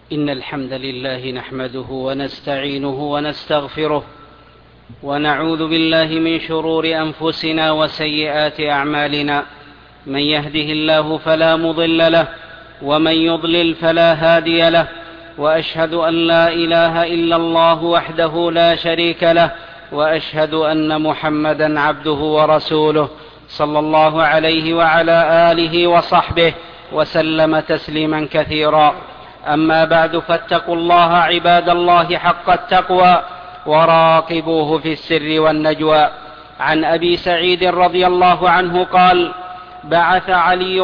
إن الحمد لله نحمده ونستعينه ونستغفره ونعوذ بالله من شرور أنفسنا وسيئات أعمالنا. من يهده الله فلا مضل له ومن يضلل فلا هادي له، وأشهد أن لا إله إلا الله وحده لا شريك له، وأشهد أن محمدا عبده ورسوله صلى الله عليه وعلى آله وصحبه وسلم تسليما كثيرا. أما بعد، فاتقوا الله عباد الله حق التقوى وراقبوه في السر والنجوى. عن أبي سعيد رضي الله عنه قال: بعث علي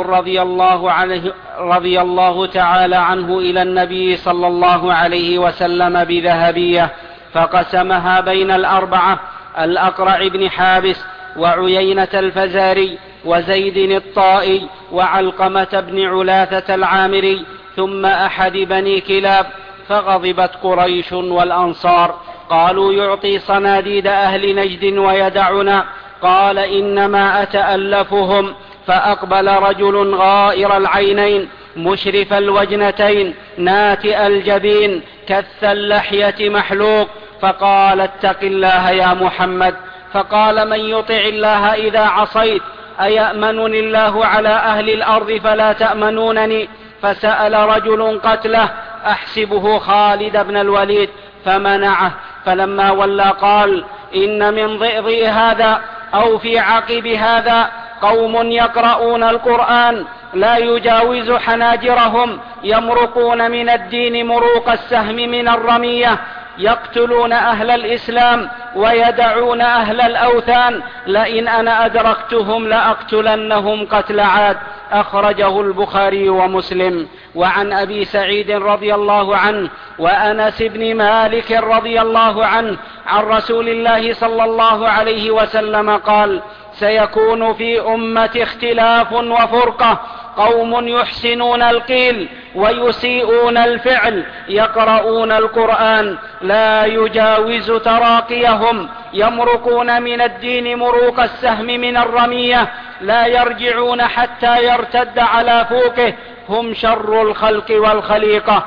رضي الله تعالى عنه إلى النبي صلى الله عليه وسلم بذهبية، فقسمها بين الأربعة: الأقرع بن حابس، وعيينة الفزاري، وزيد الطائي، وعلقمة بن علاثة العامري، ثم أحد بني كلاب. فغضبت قريش والأنصار، قالوا: يعطي صناديد أهل نجد ويدعنا. قال: إنما أتألفهم. فأقبل رجل غائر العينين مشرف الوجنتين ناتئ الجبين كث اللحية محلوق، فقال: اتق الله يا محمد. فقال: من يطع الله إذا عصيت أيأمنني الله على أهل الأرض فلا تأمنونني؟ فسأل رجل قتله أحسبه خالد بن الوليد فمنعه، فلما ولى قال: إن من ضئضئ هذا أو في عقب هذا قوم يقرؤون القرآن لا يجاوز حناجرهم، يمرقون من الدين مروق السهم من الرمية، يقتلون أهل الإسلام ويدعون أهل الأوثان، لئن أنا أدركتهم لأقتلنهم قتل عاد. أخرجه البخاري ومسلم. وعن أبي سعيد رضي الله عنه وأنس بن مالك رضي الله عنه عن رسول الله صلى الله عليه وسلم قال: سيكون في أمة اختلاف وفرقة، قوم يحسنون القيل ويسيئون الفعل، يقرؤون القرآن لا يجاوز تراقيهم، يمرقون من الدين مروق السهم من الرمية، لا يرجعون حتى يرتد على فوقه، هم شر الخلق والخليقة.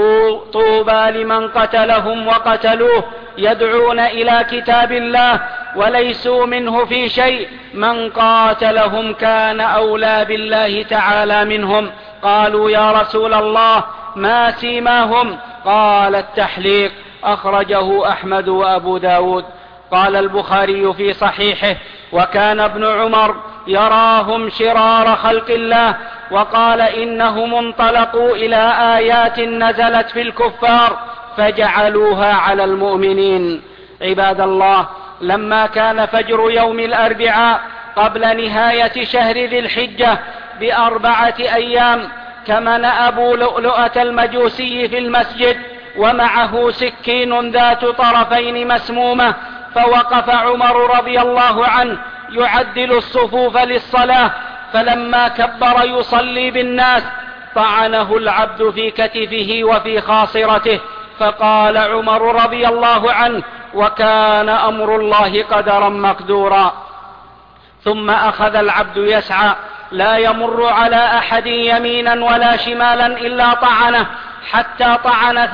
طوبى لمن قتلهم وقتلوه، يدعون إلى كتاب الله وليسوا منه في شيء، من قاتلهم كان أولى بالله تعالى منهم. قالوا: يا رسول الله ما سيماهم؟ قال: التحليق. أخرجه أحمد وأبو داود. قال البخاري في صحيحه: وكان ابن عمر يراهم شرار خلق الله، وقال: إنهم انطلقوا إلى آيات نزلت في الكفار فجعلوها على المؤمنين. عباد الله، لما كان فجر يوم الأربعاء قبل نهاية شهر ذي الحجة ب4 أيام، كمن أبو لؤلؤة المجوسي في المسجد ومعه سكين ذات طرفين مسمومة، فوقف عمر رضي الله عنه يعدل الصفوف للصلاة، فلما كبر يصلي بالناس طعنه العبد في كتفه وفي خاصرته، فقال عمر رضي الله عنه: وكان أمر الله قدرا مقدورا. ثم أخذ العبد يسعى لا يمر على أحد يمينا ولا شمالا إلا طعنه، حتى طعن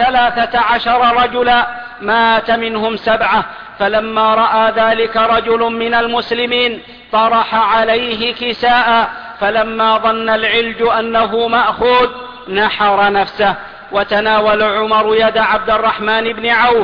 13 رجلا، مات منهم 7. فلما رأى ذلك رجل من المسلمين طرح عليه كساء، فلما ظن العلج أنه مأخوذ نحر نفسه. وتناول عمر يد عبد الرحمن بن عوف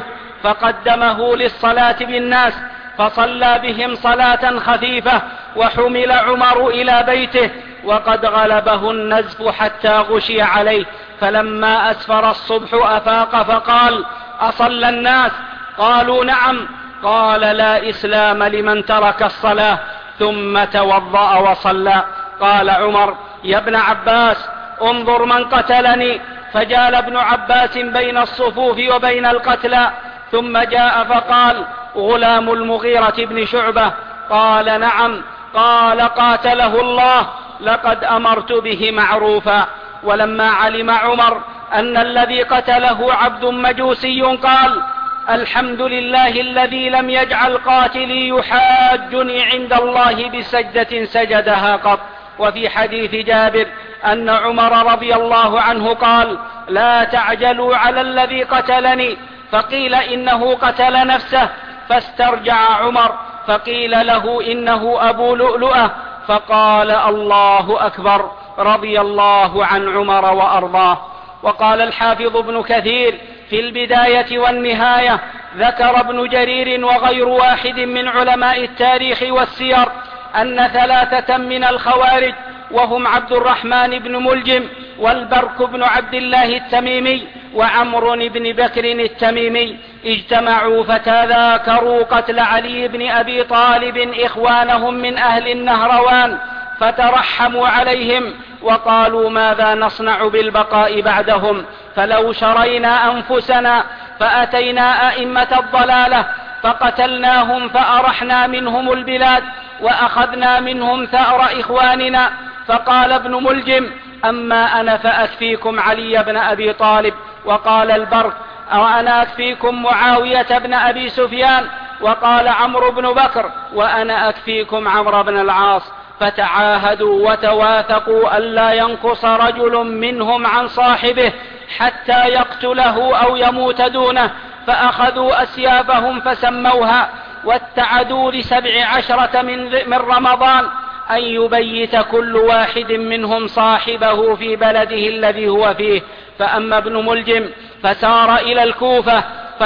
فقدمه للصلاة بالناس، فصلى بهم صلاة خفيفة، وحمل عمر إلى بيته وقد غلبه النزف حتى غشي عليه. فلما أسفر الصبح أفاق فقال: أصلى الناس؟ قالوا: نعم. قال: لا إسلام لمن ترك الصلاة. ثم توضأ وصلى. قال عمر: يا ابن عباس انظر من قتلني. فجال ابن عباس بين الصفوف وبين القتلى، ثم جاء فقال: غلام المغيرة بن شعبة. قال: نعم. قال: قاتله الله، لقد أمرت به معروفا. ولما علم عمر أن الذي قتله عبد مجوسي قال: الحمد لله الذي لم يجعل قاتلي يحاجني عند الله بسجدة سجدها قط. وفي حديث جابر: أن عمر رضي الله عنه قال: لا تعجلوا على الذي قتلني. فقيل: إنه قتل نفسه. فاسترجع عمر فقيل له: إنه أبو لؤلؤة. فقال: الله أكبر، رضي الله عن عمر وأرضاه. وقال الحافظ ابن كثير في البداية والنهاية: ذكر ابن جرير وغير واحد من علماء التاريخ والسير أن 3 من الخوارج، وهم عبد الرحمن بن ملجم والبرك بن عبد الله التميمي وعمرو بن بكر التميمي، اجتمعوا فتذاكروا قتل علي بن أبي طالب إخوانهم من أهل النهروان، فترحموا عليهم وقالوا: ماذا نصنع بالبقاء بعدهم؟ فلو شرينا أنفسنا فأتينا أئمة الضلالة فقتلناهم فأرحنا منهم البلاد وأخذنا منهم ثأر إخواننا. فقال ابن ملجم: أما أنا فأكفيكم علي بن أبي طالب. وقال البرك: وأنا أكفيكم معاوية بن أبي سفيان. وقال عمرو بن بكر: وأنا أكفيكم عمرو بن العاص. فتعاهدوا وتواثقوا ألا ينقص رجل منهم عن صاحبه حتى يقتله أو يموت دونه، فأخذوا أسيافهم فسموها، واتعدوا ل17 من رمضان أن يبيت كل واحد منهم صاحبه في بلده الذي هو فيه. فأما ابن ملجم فسار إلى الكوفة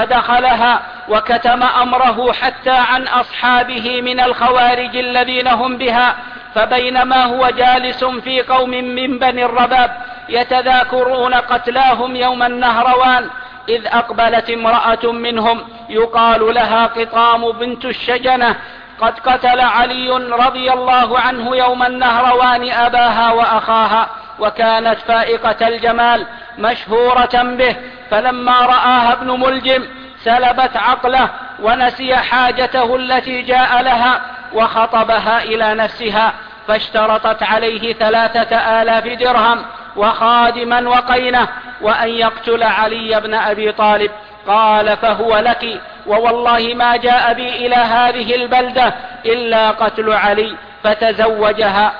فدخلها وكتم أمره حتى عن أصحابه من الخوارج الذين هم بها. فبينما هو جالس في قوم من بني الرباب يتذاكرون قتلاهم يوم النهروان، إذ أقبلت امرأة منهم يقال لها قطام بنت الشجنة قد قتل علي رضي الله عنه يوم النهروان أباها وأخاها، وكانت فائقة الجمال مشهورة به. فلما رآها ابن ملجم سلبت عقله ونسي حاجته التي جاء لها وخطبها إلى نفسها، فاشترطت عليه 3000 درهم وخادما وقينة وأن يقتل علي بن أبي طالب. قال: فهو لك، ووالله ما جاء بي إلى هذه البلدة إلا قتل علي. فتزوجها،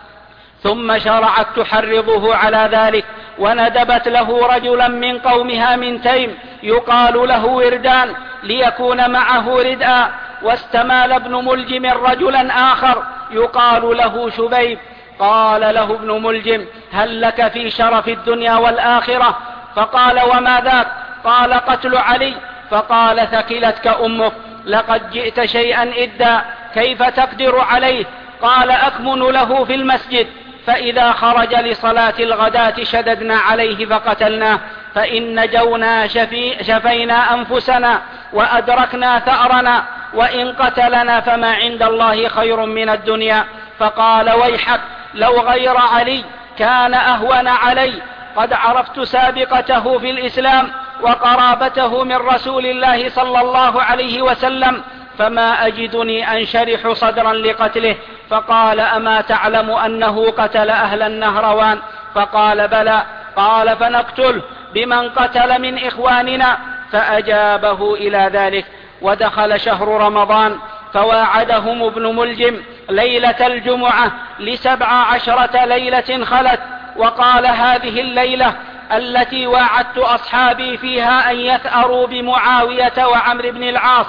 ثم شرعت تحرضه على ذلك، وندبت له رجلا من قومها من تيم يقال له وردان ليكون معه ردءا. واستمال ابن ملجم رجلا آخر يقال له شبيب. قال له ابن ملجم: هل لك في شرف الدنيا والآخرة؟ فقال: وما ذاك؟ قال: قتل علي. فقال: ثكلتك أمك، لقد جئت شيئا إدا، كيف تقدر عليه؟ قال: أكمن له في المسجد، فإذا خرج لصلاة الغداة شددنا عليه فقتلناه، فإن نجونا شفينا أنفسنا وأدركنا ثأرنا، وإن قتلنا فما عند الله خير من الدنيا. فقال: ويحك، لو غير علي كان أهون علي، قد عرفت سابقته في الإسلام وقرابته من رسول الله صلى الله عليه وسلم، فما أجدني أنشرح صدرا لقتله. فقال: أما تعلم أنه قتل أهل النهروان؟ فقال: بلى. قال: فنقتله بمن قتل من إخواننا. فأجابه إلى ذلك. ودخل شهر رمضان فواعدهم ابن ملجم ليلة الجمعة ل17 ليلة خلت، وقال: هذه الليلة التي واعدت أصحابي فيها أن يثأروا بمعاوية وعمرو بن العاص.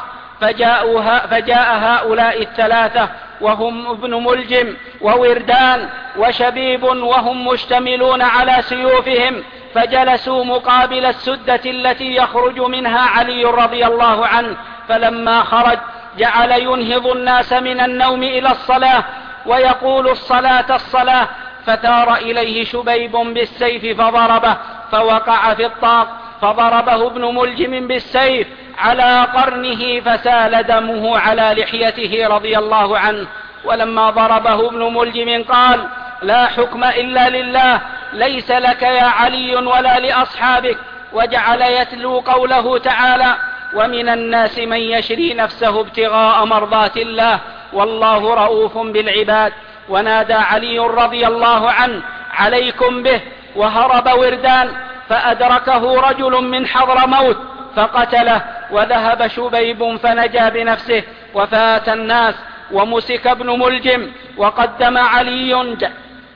فجاء هؤلاء 3 وهم ابن ملجم ووردان وشبيب وهم مشتملون على سيوفهم، فجلسوا مقابل السدة التي يخرج منها علي رضي الله عنه. فلما خرج جعل ينهض الناس من النوم إلى الصلاة ويقول: الصلاة الصلاة. فثار إليه شبيب بالسيف فضربه، فوقع في الطاق، فضربه ابن ملجم بالسيف على قرنه فسال دمه على لحيته رضي الله عنه. ولما ضربه ابن ملجم قال: لا حكم إلا لله، ليس لك يا علي ولا لأصحابك. وجعل يتلو قوله تعالى: ومن الناس من يشري نفسه ابتغاء مرضات الله والله رؤوف بالعباد. ونادى علي رضي الله عنه: عليكم به. وهرب وردان فأدركه رجل من حضرموت فقتله، وذهب شبيب فنجا بنفسه وفات الناس. ومسك ابن ملجم وقدم علي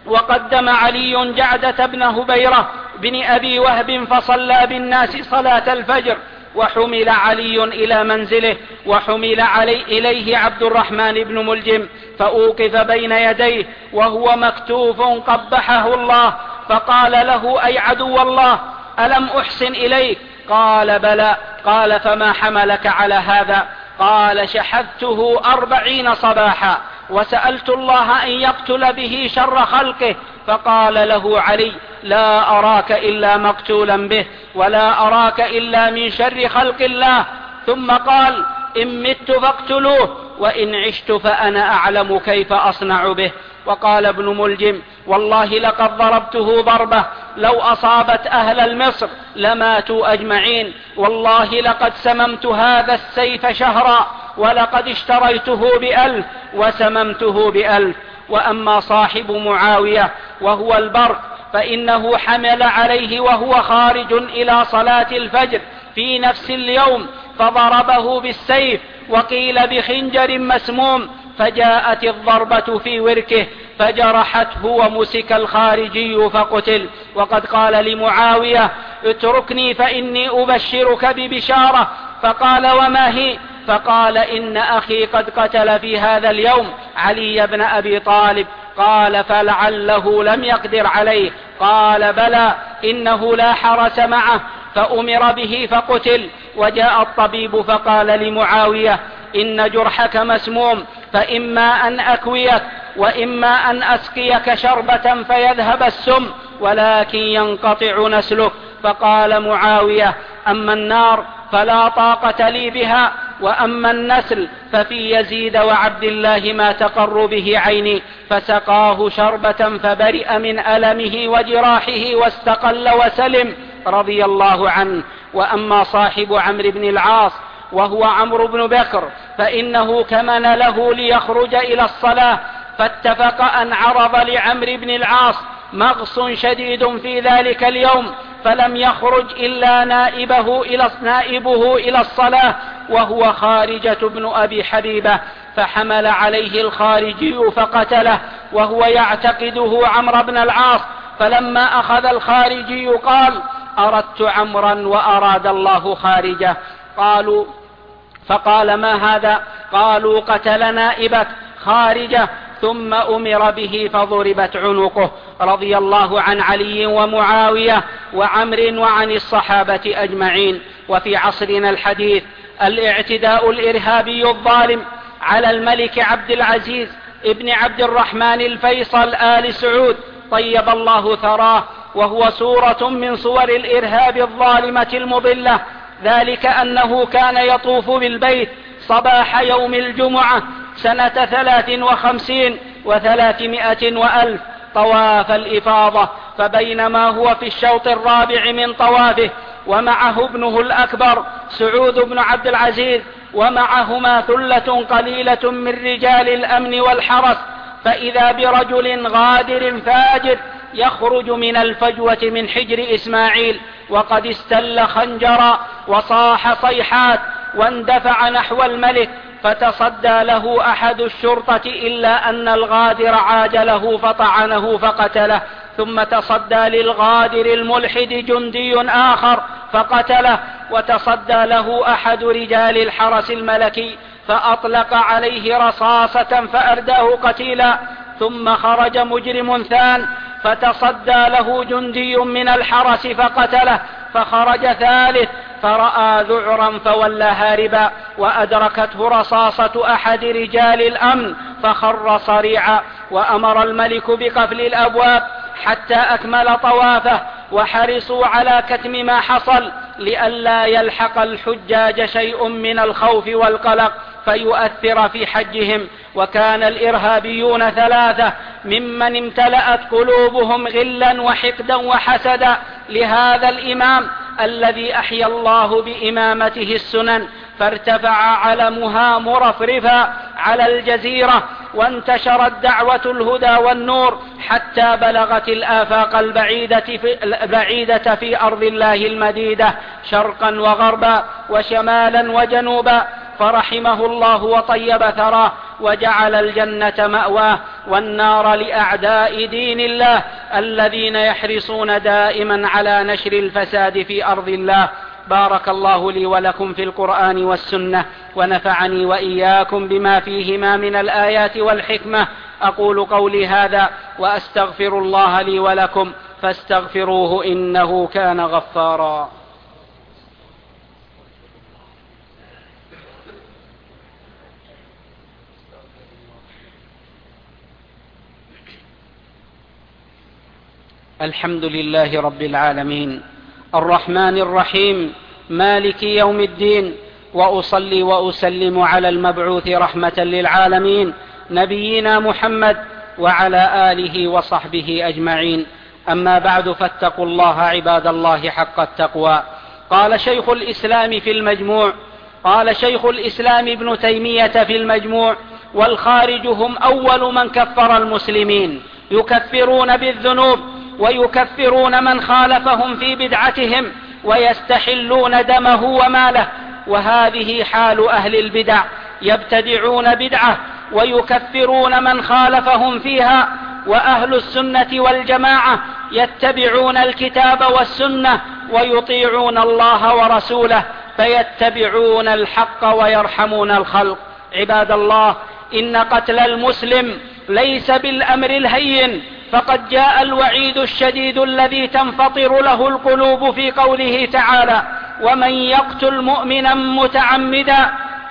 وقدم علي جعدة بن هبيرة بن أبي وهب فصلى بالناس صلاة الفجر، وحمل علي إلى منزله، وحمل إليه عبد الرحمن بن ملجم، فأوقف بين يديه وهو مكتوف قبحه الله، فقال له: أي عدو الله، ألم أحسن إليك؟ قال: بلى. قال: فما حملك على هذا؟ قال: شحذته 40 صباحا، وسألت الله أن يقتل به شر خلقه. فقال له علي: لا أراك إلا مقتولا به، ولا أراك إلا من شر خلق الله. ثم قال: إن مت فاقتلوه، وإن عشت فأنا أعلم كيف أصنع به. وقال ابن ملجم: والله لقد ضربته ضربة لو أصابت أهل المصر لماتوا أجمعين، والله لقد سممت هذا السيف شهرا، ولقد اشتريته ب1000 وسممته ب1000. وأما صاحب معاوية وهو البرق فإنه حمل عليه وهو خارج إلى صلاة الفجر في نفس اليوم، فضربه بالسيف، وقيل بخنجر مسموم، فجاءت الضربة في وركه فجرحته، ومسك الخارجي فقتل. وقد قال لمعاوية: اتركني فإني أبشرك ببشارة. فقال: وما هي؟ فقال: إن أخي قد قتل في هذا اليوم علي بن أبي طالب. قال: فلعله لم يقدر عليه. قال: بلى، إنه لا حرس معه، فأمر به فقتل. وجاء الطبيب فقال لمعاوية: إن جرحك مسموم، فإما أن أكويك، وإما أن أسقيك شربة فيذهب السم، ولكن ينقطع نسلك. فقال معاوية: أما النار فلا طاقة لي بها، وأما النسل ففي يزيد وعبد الله ما تقر به عيني. فسقاه شربة فبرئ من ألمه وجراحه واستقل وسلم رضي الله عنه. وأما صاحب عمرو بن العاص وهو عمرو بن بكر فإنه كمن له ليخرج إلى الصلاة، فاتفق أن عرض لعمرو بن العاص مغص شديد في ذلك اليوم، فلم يخرج إلا نائبه إلى الصلاة، وهو خارجة بن أبي حبيبة، فحمل عليه الخارجي فقتله، وهو يعتقده عمرو بن العاص. فلما أخذ الخارجي قال: أردت عمرا وأراد الله خارجه. فقال: ما هذا؟ قالوا: قتل نائبك خارجه. ثم أمر به فضربت عنقه، رضي الله عن علي ومعاوية وعمر وعن الصحابة أجمعين. وفي عصرنا الحديث الاعتداء الإرهابي الظالم على الملك عبد العزيز ابن عبد الرحمن الفيصل آل سعود طيب الله ثراه، وهو صورة من صور الإرهاب الظالمة المضلة. ذلك أنه كان يطوف بالبيت صباح يوم الجمعة سنة 53 و300 وألف طواف الإفاضة، فبينما هو في الشوط الرابع من طوافه ومعه ابنه الأكبر سعود بن عبد العزيز، ومعهما ثلة قليلة من رجال الأمن والحرس، فإذا برجل غادر فاجر يخرج من الفجوة من حجر إسماعيل وقد استل خنجرا وصاح صيحات، واندفع نحو الملك، فتصدى له أحد الشرطة إلا أن الغادر عاجله فطعنه فقتله. ثم تصدى للغادر الملحد جندي آخر فقتله، وتصدى له أحد رجال الحرس الملكي فأطلق عليه رصاصة فأرداه قتيلا. ثم خرج مجرم ثان فتصدى له جندي من الحرس فقتله، فخرج ثالث فرأى ذعرا فولى هاربا، وأدركته رصاصة أحد رجال الأمن فخر صريعا. وأمر الملك بقفل الأبواب حتى أكمل طوافه، وحرصوا على كتم ما حصل لئلا يلحق الحجاج شيء من الخوف والقلق فيؤثر في حجهم. وكان الإرهابيون ثلاثة ممن امتلأت قلوبهم غلا وحقدا وحسدا لهذا الإمام الذي أحيا الله بإمامته السنن، فارتفع علمها مرفرفا على الجزيرة، وانتشرت دعوة الهدى والنور حتى بلغت الآفاق البعيدة في أرض الله المديدة شرقا وغربا وشمالا وجنوبا. فرحمه الله وطيب ثراه وجعل الجنة مأواه والنار لأعداء دين الله الذين يحرصون دائما على نشر الفساد في أرض الله. بارك الله لي ولكم في القرآن والسنة، ونفعني وإياكم بما فيهما من الآيات والحكمة. أقول قولي هذا وأستغفر الله لي ولكم فاستغفروه إنه كان غفارا. الحمد لله رب العالمين الرحمن الرحيم مالك يوم الدين، وأصلي وأسلم على المبعوث رحمة للعالمين نبينا محمد وعلى آله وصحبه أجمعين. أما بعد، فاتقوا الله عباد الله حق التقوى. قال شيخ الإسلام ابن تيمية في المجموع: والخارج هم أول من كفر المسلمين، يكفرون بالذنوب ويكفرون من خالفهم في بدعتهم ويستحلون دمه وماله. وهذه حال أهل البدع، يبتدعون بدعة ويكفرون من خالفهم فيها. وأهل السنة والجماعة يتبعون الكتاب والسنة ويطيعون الله ورسوله، فيتبعون الحق ويرحمون الخلق. عباد الله، إن قتل المسلم ليس بالأمر الهين، فقد جاء الوعيد الشديد الذي تنفطر له القلوب في قوله تعالى: ومن يقتل مؤمنا متعمدا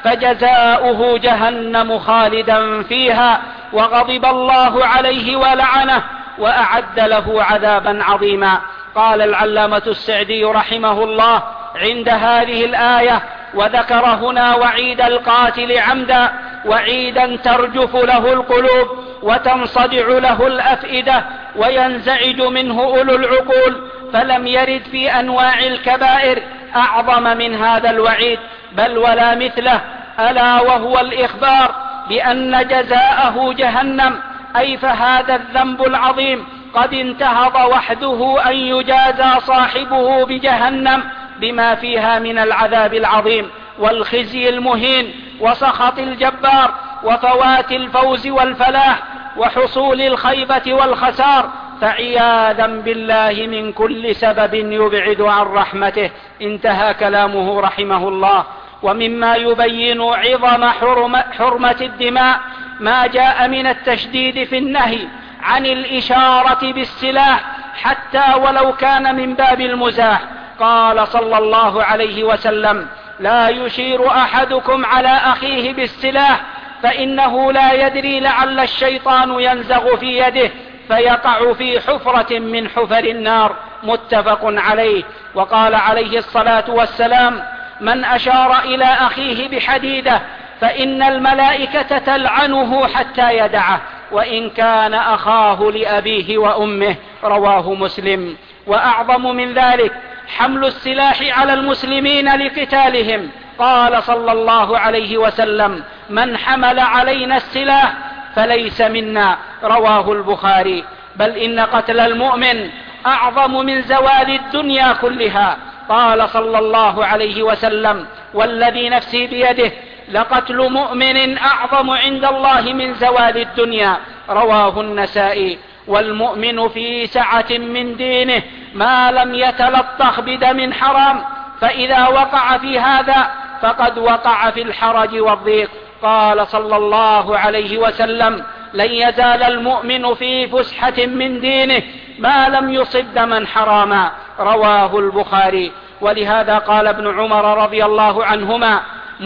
فجزاؤه جهنم خالدا فيها وغضب الله عليه ولعنه وأعد له عذابا عظيما. قال العلامة السعدي رحمه الله عند هذه الآية: وذكر هنا وعيد القاتل عمدا، وعيدا ترجف له القلوب وتنصدع له الأفئدة وينزعج منه أولو العقول، فلم يرد في أنواع الكبائر أعظم من هذا الوعيد، بل ولا مثله، ألا وهو الإخبار بأن جزاءه جهنم. أي فهذا الذنب العظيم قد انتهض وحده أن يجازى صاحبه بجهنم بما فيها من العذاب العظيم والخزي المهين وسخط الجبار وفوات الفوز والفلاح وحصول الخيبة والخسار، فعياذا بالله من كل سبب يبعد عن رحمته. انتهى كلامه رحمه الله. ومما يبين عظم حرمة الدماء ما جاء من التشديد في النهي عن الإشارة بالسلاح حتى ولو كان من باب المزاح. قال صلى الله عليه وسلم: لا يشير أحدكم على أخيه بالسلاح فإنه لا يدري لعل الشيطان ينزغ في يده فيقع في حفرة من حفر النار. متفق عليه. وقال عليه الصلاة والسلام: من أشار إلى أخيه بحديدة فإن الملائكة تلعنه حتى يدعه وإن كان أخاه لأبيه وأمه. رواه مسلم. وأعظم من ذلك حمل السلاح على المسلمين لقتالهم. قال صلى الله عليه وسلم: من حمل علينا السلاح فليس منا. رواه البخاري. بل إن قتل المؤمن أعظم من زوال الدنيا كلها. قال صلى الله عليه وسلم: والذي نفسي بيده لقتل مؤمن أعظم عند الله من زوال الدنيا. رواه النسائي. والمؤمن في سعة من دينه ما لم يتلطخ بدم حرام، فإذا وقع في هذا فقد وقع في الحرج والضيق. قال صلى الله عليه وسلم: لن يزال المؤمن في فسحة من دينه ما لم يصب دما حراما. رواه البخاري. ولهذا قال ابن عمر رضي الله عنهما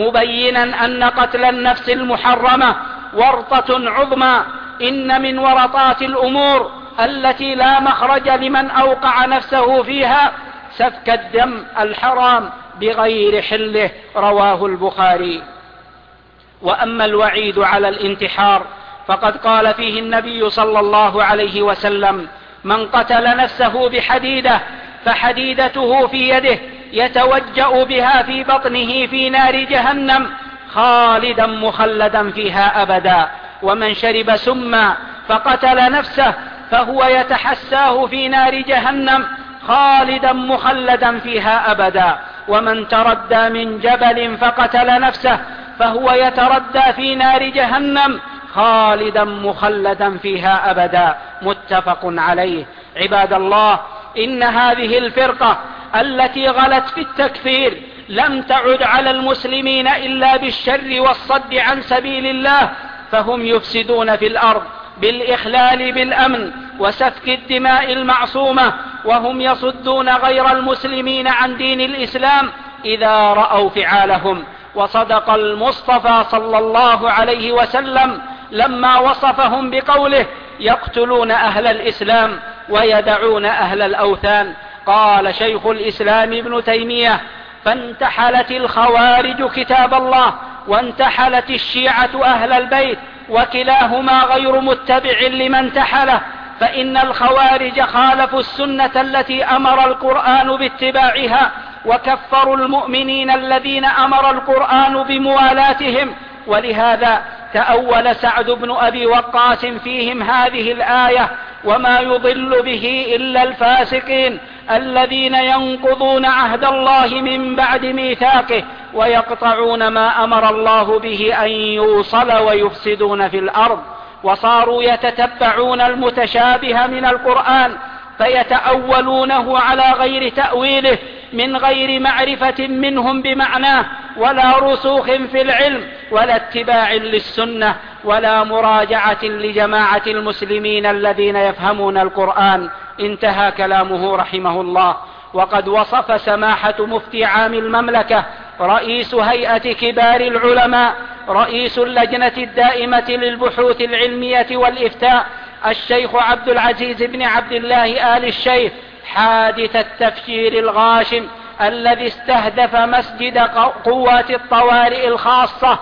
مبينا أن قتل النفس المحرمة ورطة عظمى، إن من ورطات الأمور التي لا مخرج لمن أوقع نفسه فيها سفك الدم الحرام بغير حله. رواه البخاري. وأما الوعيد على الانتحار فقد قال فيه النبي صلى الله عليه وسلم: من قتل نفسه بحديدة فحديدته في يده يتوجأ بها في بطنه في نار جهنم خالدا مخلدا فيها أبدا. ومن شرب سما فقتل نفسه فهو يتحساه في نار جهنم خالدا مخلدا فيها أبدا. ومن تردى من جبل فقتل نفسه فهو يتردى في نار جهنم خالدا مخلدا فيها أبدا. متفق عليه. عباد الله، إن هذه الفرقة التي غلت في التكفير لم تعد على المسلمين إلا بالشر والصد عن سبيل الله، فهم يفسدون في الأرض بالإخلال بالأمن وسفك الدماء المعصومة، وهم يصدون غير المسلمين عن دين الإسلام إذا رأوا فعالهم. وصدق المصطفى صلى الله عليه وسلم لما وصفهم بقوله: يقتلون أهل الإسلام ويدعون أهل الأوثان. قال شيخ الإسلام ابن تيمية: فانتحلت الخوارج كتاب الله، وانتحلت الشيعة أهل البيت، وكلاهما غير متبع لمن انتحله، فإن الخوارج خالفوا السنة التي أمر القرآن باتباعها، وكفروا المؤمنين الذين أمر القرآن بموالاتهم. ولهذا تأول سعد بن أبي وقاص فيهم هذه الآية: وما يضل به إلا الفاسقين الذين ينقضون عهد الله من بعد ميثاقه ويقطعون ما أمر الله به أن يوصل ويفسدون في الأرض. وصاروا يتتبعون المتشابه من القرآن فيتأولونه على غير تأويله، من غير معرفة منهم بمعناه، ولا رسوخ في العلم، ولا اتباع للسنة، ولا مراجعة لجماعة المسلمين الذين يفهمون القرآن. انتهى كلامه رحمه الله. وقد وصف سماحة مفتي عام المملكة، رئيس هيئة كبار العلماء، رئيس اللجنة الدائمة للبحوث العلمية والإفتاء، الشيخ عبد العزيز بن عبد الله آل الشيخ، حادث التفجير الغاشم الذي استهدف مسجد قوات الطوارئ الخاصة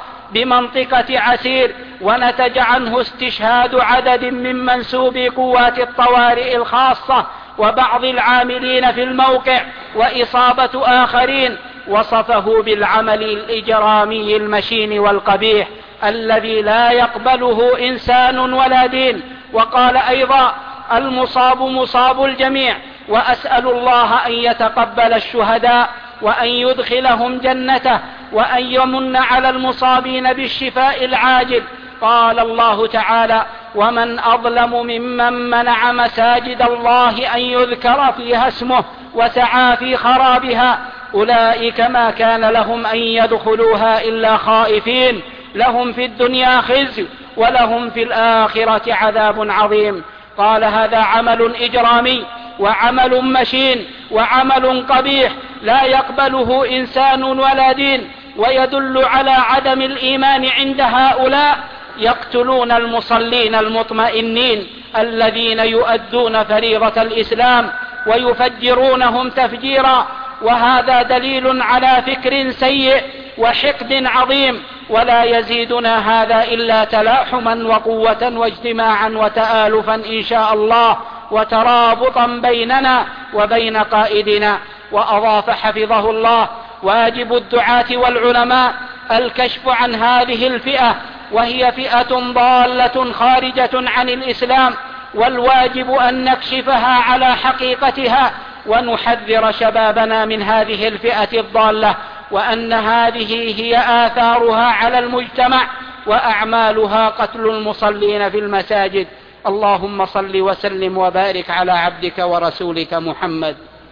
بمنطقة عسير، ونتج عنه استشهاد عدد من منسوبي قوات الطوارئ الخاصة وبعض العاملين في الموقع، وإصابة آخرين. وصفه بالعمل الإجرامي المشين والقبيح الذي لا يقبله إنسان ولا دين. وقال أيضا: المصاب مصاب الجميع، وأسأل الله أن يتقبل الشهداء وأن يدخلهم جنته وأن يمن على المصابين بالشفاء العاجل. قال الله تعالى: ومن أظلم ممن منع مساجد الله أن يذكر فيها اسمه وسعى في خرابها، أولئك ما كان لهم أن يدخلوها إلا خائفين، لهم في الدنيا خزي ولهم في الآخرة عذاب عظيم. قال: هذا عمل إجرامي وعمل مشين وعمل قبيح لا يقبله إنسان ولا دين، ويدل على عدم الإيمان عند هؤلاء. يقتلون المصلين المطمئنين الذين يؤدون فريضة الإسلام ويفجرونهم تفجيرا، وهذا دليل على فكر سيء وحقد عظيم. ولا يزيدنا هذا إلا تلاحما وقوة واجتماعا وتآلفا إن شاء الله، وترابطا بيننا وبين قائدنا. وأضاف حفظه الله: واجب الدعاة والعلماء الكشف عن هذه الفئة، وهي فئة ضالة خارجة عن الإسلام، والواجب أن نكشفها على حقيقتها ونحذر شبابنا من هذه الفئة الضالة، وأن هذه هي آثارها على المجتمع وأعمالها قتل المصلين في المساجد. اللهم صل وسلم وبارك على عبدك ورسولك محمد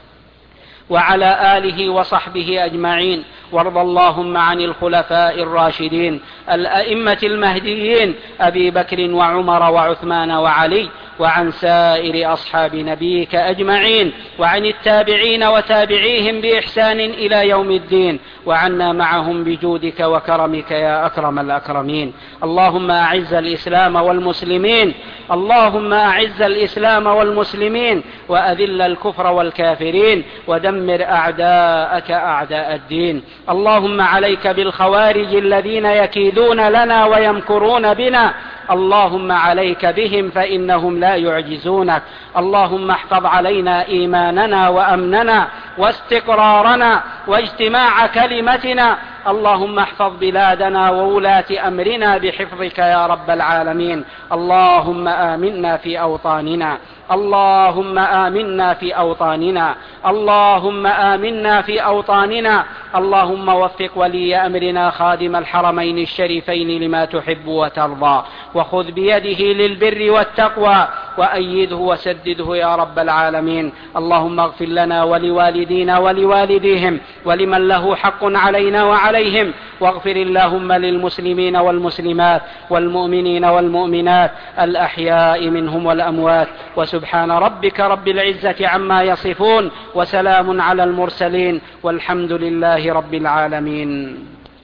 وعلى آله وصحبه أجمعين. وارض اللهم عن الخلفاء الراشدين الأئمة المهديين أبي بكر وعمر وعثمان وعلي، وعن سائر أصحاب نبيك أجمعين، وعن التابعين وتابعيهم بإحسان إلى يوم الدين، وعنا معهم بجودك وكرمك يا أكرم الأكرمين. اللهم أعز الإسلام والمسلمين، اللهم أعز الإسلام والمسلمين، وأذل الكفر والكافرين، ودمر أعداءك أعداء الدين. اللهم عليك بالخوارج الذين يكيدون لنا ويمكرون بنا، اللهم عليك بهم فإنهم لا يعجزونك. اللهم احفظ علينا إيماننا وأمننا واستقرارنا واجتماع كلمتنا. اللهم احفظ بلادنا وولاة أمرنا بحفظك يا رب العالمين. اللهم آمنا في أوطاننا، اللهم آمنا في أوطاننا، اللهم آمنا في أوطاننا. اللهم وفق ولي أمرنا خادم الحرمين الشريفين لما تحب وترضى، وخذ بيده للبر والتقوى، وأيده وسدده يا رب العالمين. اللهم اغفر لنا ولوالدينا ولوالديهم ولمن له حق علينا وعليهم، واغفر اللهم للمسلمين والمسلمات والمؤمنين والمؤمنات الأحياء منهم والأموات. وسبحان ربك رب العزة عما يصفون، وسلام على المرسلين، والحمد لله رب العالمين.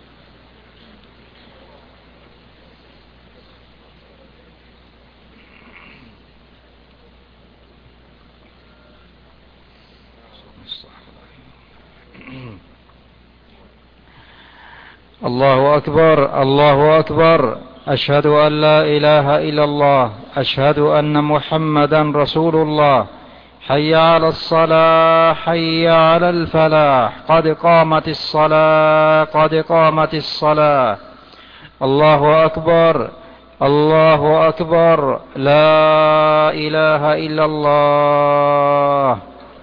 الله أكبر، الله أكبر. أشهد أن لا إله إلا الله، أشهد أن محمدا رسول الله. حي على الصلاة، حي على الفلاح، قد قامت الصلاة، قد قامت الصلاة. الله أكبر، الله أكبر. لا إله إلا الله.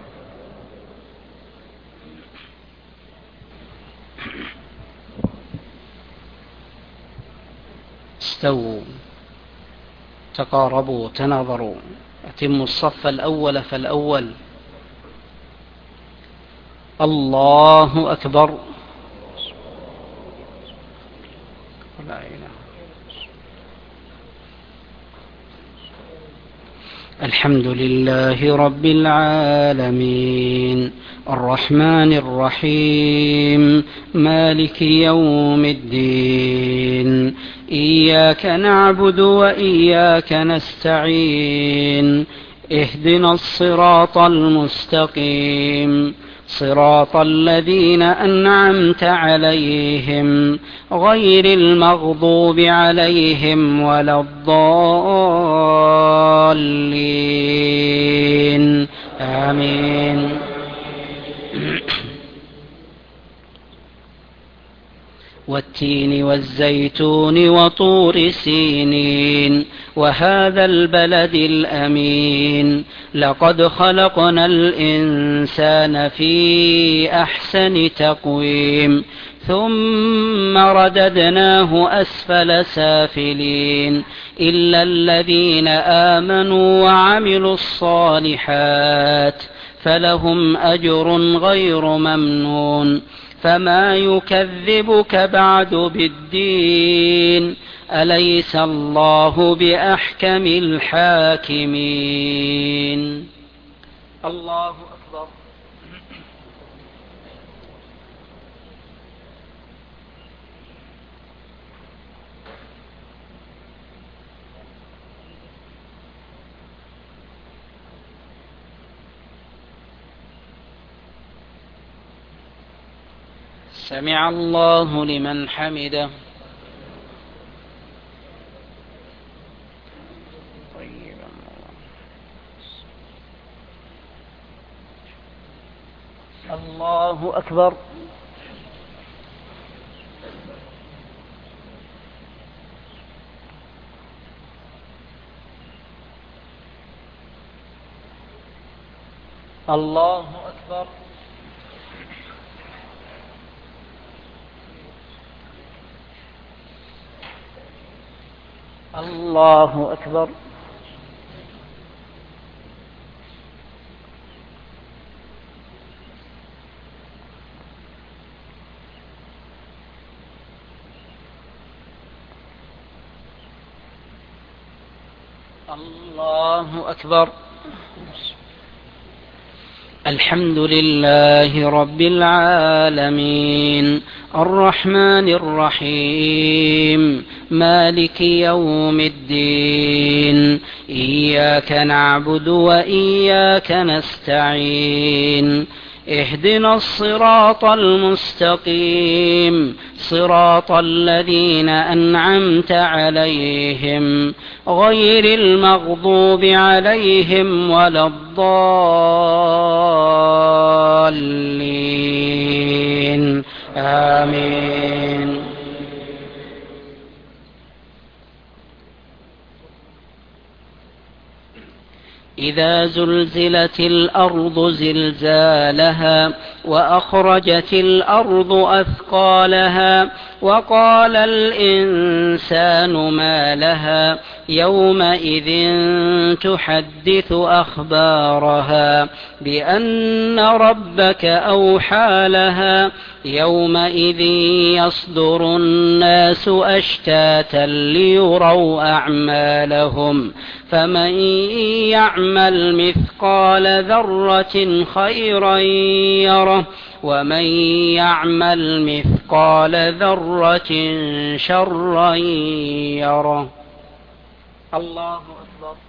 استووا، تقاربوا، تناظروا، أتموا الصف الأول فالأول. الله أكبر. لا إله. الحمد لله رب العالمين، الرحمن الرحيم، مالك يوم الدين، إياك نعبد وإياك نستعين، اهدنا الصراط المستقيم، صراط الذين أنعمت عليهم غير المغضوب عليهم ولا الضالين. آمين. والتين والزيتون وطور سينين وهذا البلد الأمين، لقد خلقنا الإنسان في أحسن تقويم، ثم رددناه أسفل سافلين، إلا الذين آمنوا وعملوا الصالحات فلهم أجر غير ممنون. فما يكذبك بعد بالدين، أليس الله بأحكم الحاكمين. الله أكبر. سمع الله لمن حمده. الله أكبر. الله أكبر. الله أكبر. الله أكبر. الحمد لله رب العالمين، الرحمن الرحيم، مالك يوم الدين، إياك نعبد وإياك نستعين، اهدنا الصراط المستقيم، صراط الذين أنعمت عليهم غير المغضوب عليهم ولا الضالين. آمين. إذا زلزلت الأرض زلزالها وأخرجت الأرض أثقالها وقال الإنسان ما لها يومئذ تحدث أخبارها بأن ربك أوحى لها يومئذ يصدر الناس أشتاتا ليروا أعمالهم فمن يعمل مثقال ذرة خيرا يره ومن يعمل مثقال ذرة شرا يره. الله أكبر.